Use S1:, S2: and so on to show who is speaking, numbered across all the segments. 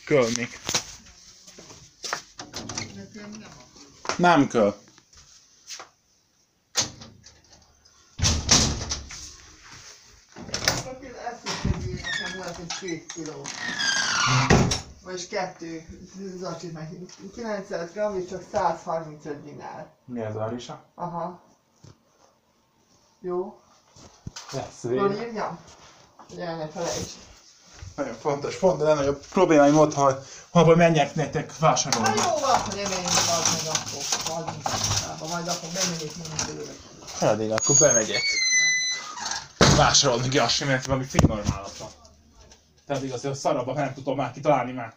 S1: Kell még. Nem kell.
S2: Nekem volt egy 2 kiló. Vagyis 2 zacsit meg. 900 g és csak 135 dinár.
S1: Mi ez a risa?
S2: Aha. Jó.
S1: Lesz
S2: Hol írjam? Hogy el ne felejtsd.
S1: Nagyon fontos pont, de legnagyobb problémáim ott, ha menjek nektek vásárolni.
S2: Hát jó van, hogy nem menjünk az meg akkor. Majd akkor bemegyek mindenki.
S1: Hát én akkor bemegyek. Vásárolni Gyasi, mert valami finnormálatlan. Tehát igaz, hogy a szarabban nem tudom már kitalálni már.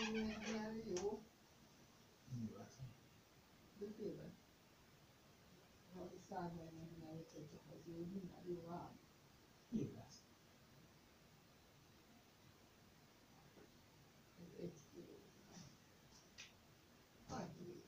S2: milyen jó.
S1: Mi lett?
S2: De tényleg. Ha 145 csak az jó, minden jó ám.
S1: Mi lesz?
S2: Ez 1 kiló. Annyi.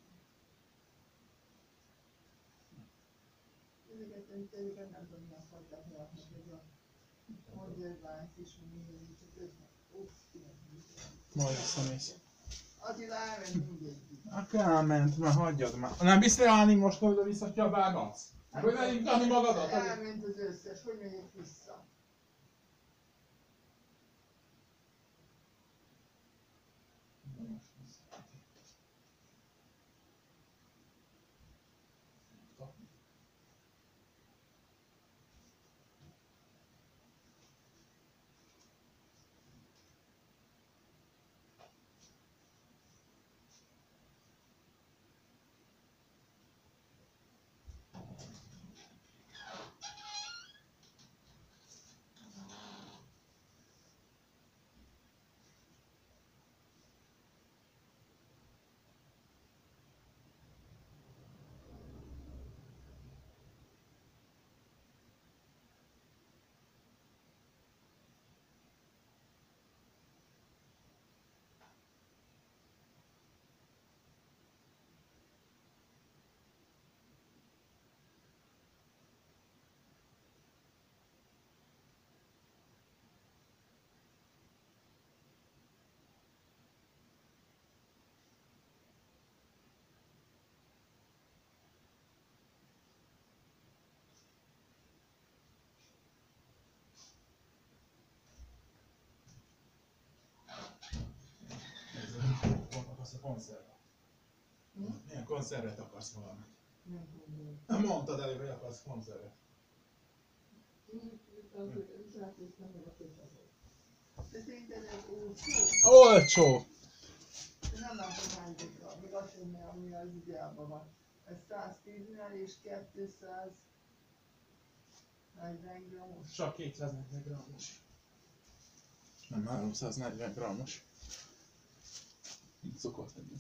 S2: Ezeket nem tudom, milyen fajták lehetnek, ez a Mondjérvánc is, mindegy, csak össze. Uff, kinek
S1: Majd visszamész.
S2: Attila elment mindegyik.
S1: Akkor elment, már hagyjad már. Nem biztos állni most, hogy oda visszakiabálgatsz? Hogy ne indítani magadat?
S2: Elment az összes, hogy megyek vissza?
S1: Akarsz a konszervet? Milyen konszervet akarsz valamit?
S2: Nem tudom.
S1: Nem mondtad előbb, hogy akarsz konszervet.
S2: De szerinted ez olcsó?
S1: Olcsó!
S2: Nem látom hány dikra, még azt sem, ami az ideában van. Ez 110-nel és 240 grammos.
S1: Csak 240 grammos. Nem 340 grammos. Így szokott lenni.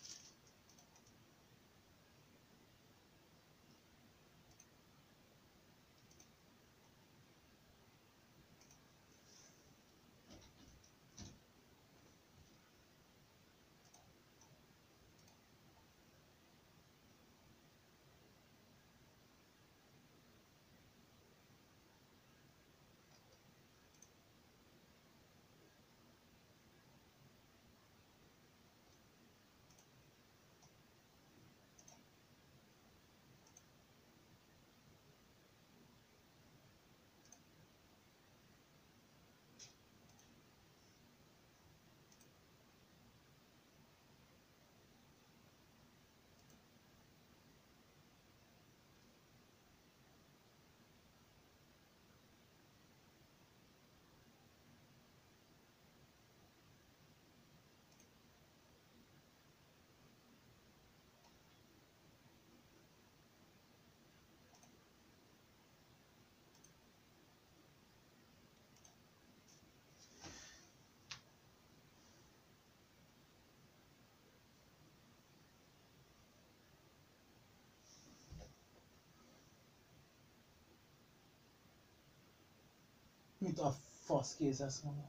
S1: Mit a fasz kézzelsz magad?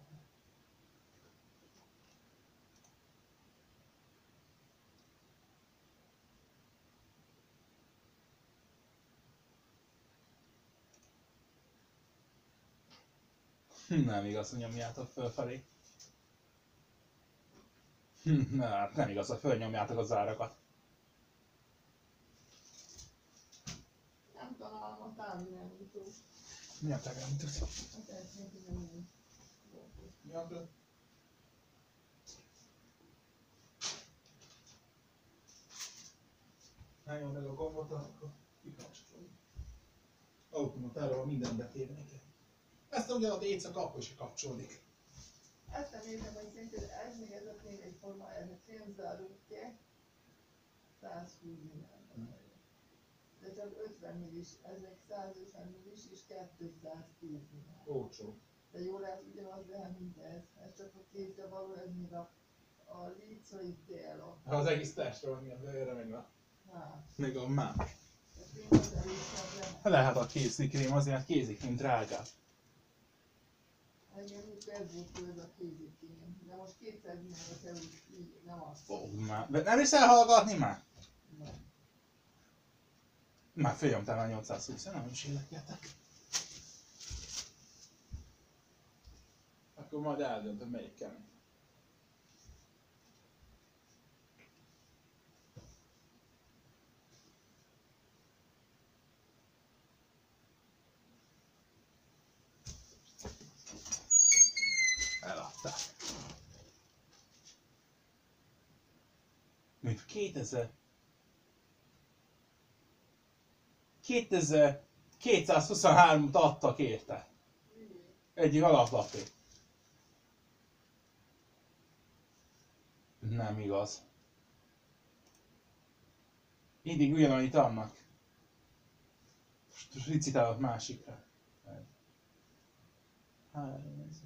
S1: Nem igaz, hogy nyomjátok fölfelé. Nem igaz, hogy fölnyomjátok az árakat.
S2: Nem találom a távirányítót.
S1: Mi a távirányítót?
S2: Hát ezt még nem úgy.
S1: Mi a több? Álljon meg a gombot, akkor kikapcsolom. Automatáról minden betéve kell. Ezt ugye a DC akkor is kapcsolódik.
S2: Ezt nem értem, hogy szerinted ez még ez a fény egyforma, ez a fémzárultje 120 dinárban. De csak 50 millis, ezek 150 millis és 210 dinár.
S1: Olcsó.
S2: De jó lehet ugyanaz lehet, mint ez. Ez csak a kézzel való, ez még a a lícai tél.
S1: Az egész testről van ilyen bőre, meg a...
S2: Hát,
S1: Meg a már.
S2: ez én az erősebben.
S1: Lehet a kézikrém, azért kézikrém drágább.
S2: Engem úgy ez volt ez a kézikém. De most 200 millióra kerül, így nem azt.
S1: Ó, már. De nem is elhallgatni már?
S2: Nem.
S1: Már följöntem már 820, nem is érdekeltek. Akkor majd eldöntöm, melyik kemény. Eladták. Mint 2223-at adtak érte. Egyik alaplapé. Nem igaz. Mindig ugyanannyit annak. Most licitálok másikra. 3000.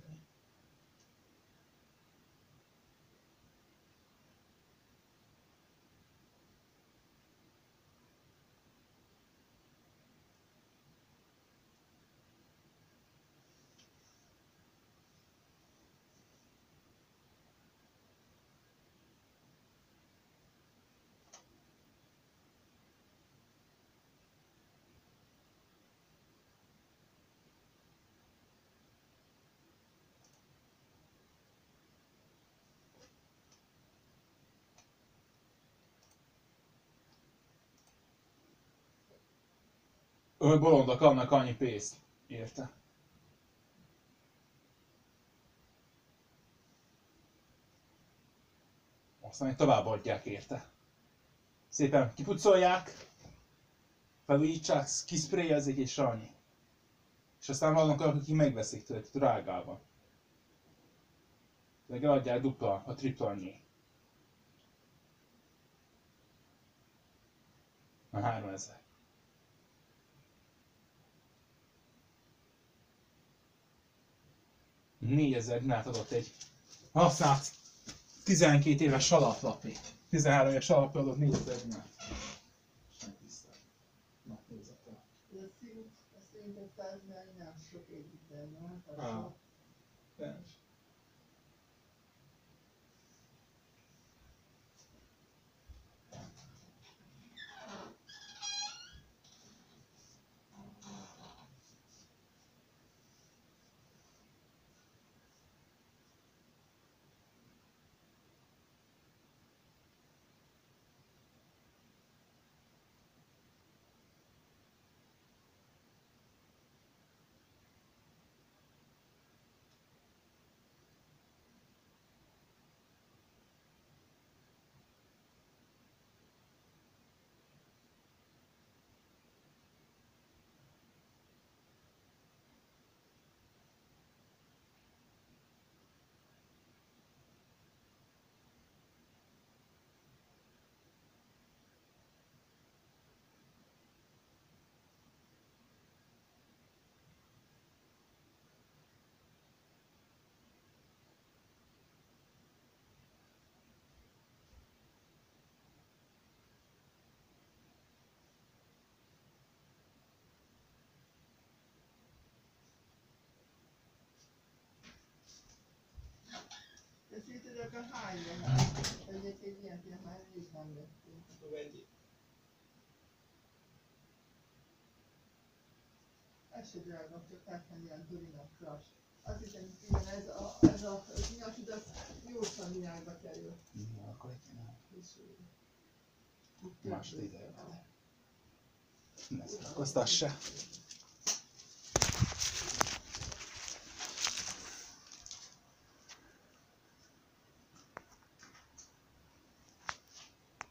S1: Bolondok annak annyi pénzt. Érte? Aztán még tovább adják érte. Szépen kipucolják, felújítsák, kiszpréjezik és annyi. És aztán vannak olyanok, akik megveszik tőle drágában. De eladják dupla, a tripla annyi. Na 3000. 4000 dinát adott egy használt 12 éves alaplapé. 13 éves alaplapé adott 4000 dinát. Na, nézzek el.
S2: Ez szerinted 100 millió nem sok építeni, nem?
S1: Nem.
S2: De szerinted akkor hány lehet? Egyébként ilyen film már is nem vettünk.
S1: Vegyél.
S2: Ez se drága, csak tehetni ilyen Torino Crush. Azt hiszem, hogy igen, ez a nyasid, az jósan virágba kerül.
S1: Ja, akkor egy nem.
S2: És
S1: Második ideje vele. Ne szórakoztass se.